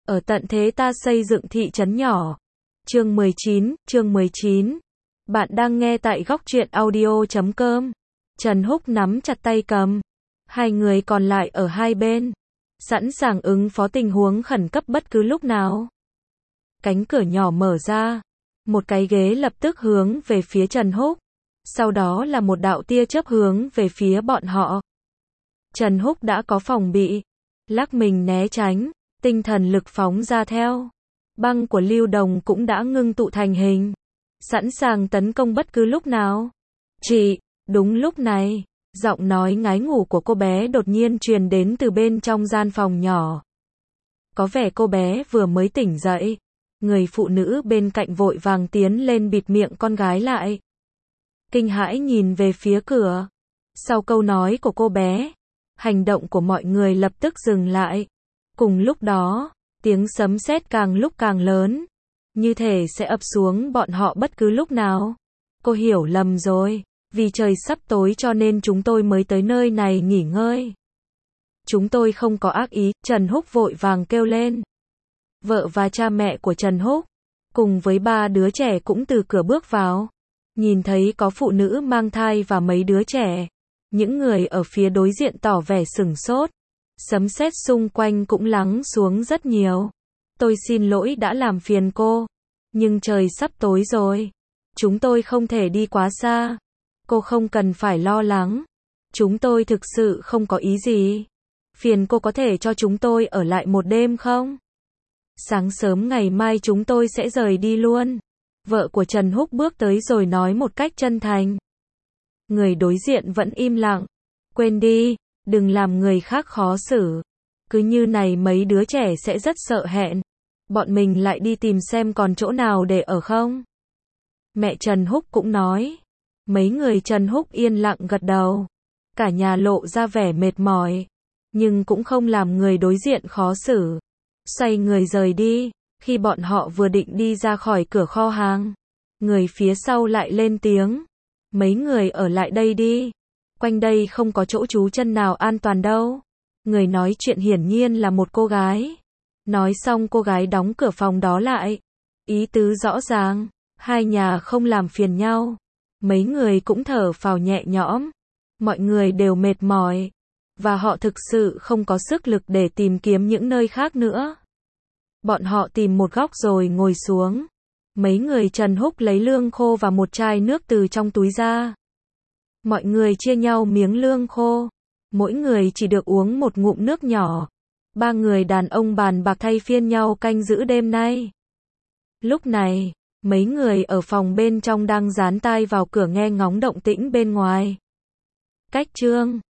Ở tận thế ta xây dựng thị trấn nhỏ. Chương 19. Bạn đang nghe tại góc truyện audio.com. Trần Húc nắm chặt tay cầm. Hai người còn lại ở hai bên, sẵn sàng ứng phó tình huống khẩn cấp bất cứ lúc nào. Cánh cửa nhỏ mở ra. Một cái ghế lập tức hướng về phía Trần Húc. Sau đó là một đạo tia chớp hướng về phía bọn họ. Trần Húc đã có phòng bị. Lắc mình né tránh. Tinh thần lực phóng ra theo. Băng của Lưu Đồng cũng đã ngưng tụ thành hình. Sẵn sàng tấn công bất cứ lúc nào. Chị, đúng lúc này, giọng nói ngái ngủ của cô bé đột nhiên truyền đến từ bên trong gian phòng nhỏ. Có vẻ cô bé vừa mới tỉnh dậy. Người phụ nữ bên cạnh vội vàng tiến lên bịt miệng con gái lại. Kinh hãi nhìn về phía cửa. Sau câu nói của cô bé, hành động của mọi người lập tức dừng lại. Cùng lúc đó, tiếng sấm sét càng lúc càng lớn, như thể sẽ ập xuống bọn họ bất cứ lúc nào. Cô hiểu lầm rồi, vì trời sắp tối cho nên chúng tôi mới tới nơi này nghỉ ngơi. Chúng tôi không có ác ý, Trần Húc vội vàng kêu lên. Vợ và cha mẹ của Trần Húc, cùng với ba đứa trẻ cũng từ cửa bước vào. Nhìn thấy có phụ nữ mang thai và mấy đứa trẻ. Những người ở phía đối diện tỏ vẻ sửng sốt. Sấm sét xung quanh cũng lắng xuống rất nhiều. Tôi xin lỗi đã làm phiền cô. Nhưng trời sắp tối rồi. Chúng tôi không thể đi quá xa. Cô không cần phải lo lắng. Chúng tôi thực sự không có ý gì. Phiền cô có thể cho chúng tôi ở lại một đêm không? Sáng sớm ngày mai chúng tôi sẽ rời đi luôn. Vợ của Trần Húc bước tới rồi nói một cách chân thành. Người đối diện vẫn im lặng. Quên đi, đừng làm người khác khó xử. Cứ như này mấy đứa trẻ sẽ rất sợ hẹn. Bọn mình lại đi tìm xem còn chỗ nào để ở không? Mẹ Trần Húc cũng nói. Mấy người Trần Húc yên lặng gật đầu. Cả nhà lộ ra vẻ mệt mỏi. Nhưng cũng không làm người đối diện khó xử. Xoay người rời đi. Khi bọn họ vừa định đi ra khỏi cửa kho hàng, người phía sau lại lên tiếng. Mấy người ở lại đây đi. Quanh đây không có chỗ trú chân nào an toàn đâu. Người nói chuyện hiển nhiên là một cô gái. Nói xong cô gái đóng cửa phòng đó lại. Ý tứ rõ ràng, hai nhà không làm phiền nhau. Mấy người cũng thở phào nhẹ nhõm. Mọi người đều mệt mỏi. Và họ thực sự không có sức lực để tìm kiếm những nơi khác nữa. Bọn họ tìm một góc rồi ngồi xuống. Mấy người Trần Húc lấy lương khô và một chai nước từ trong túi ra. Mọi người chia nhau miếng lương khô. Mỗi người chỉ được uống một ngụm nước nhỏ. Ba người đàn ông bàn bạc thay phiên nhau canh giữ đêm nay. Lúc này, mấy người ở phòng bên trong đang dán tai vào cửa nghe ngóng động tĩnh bên ngoài. Cách chương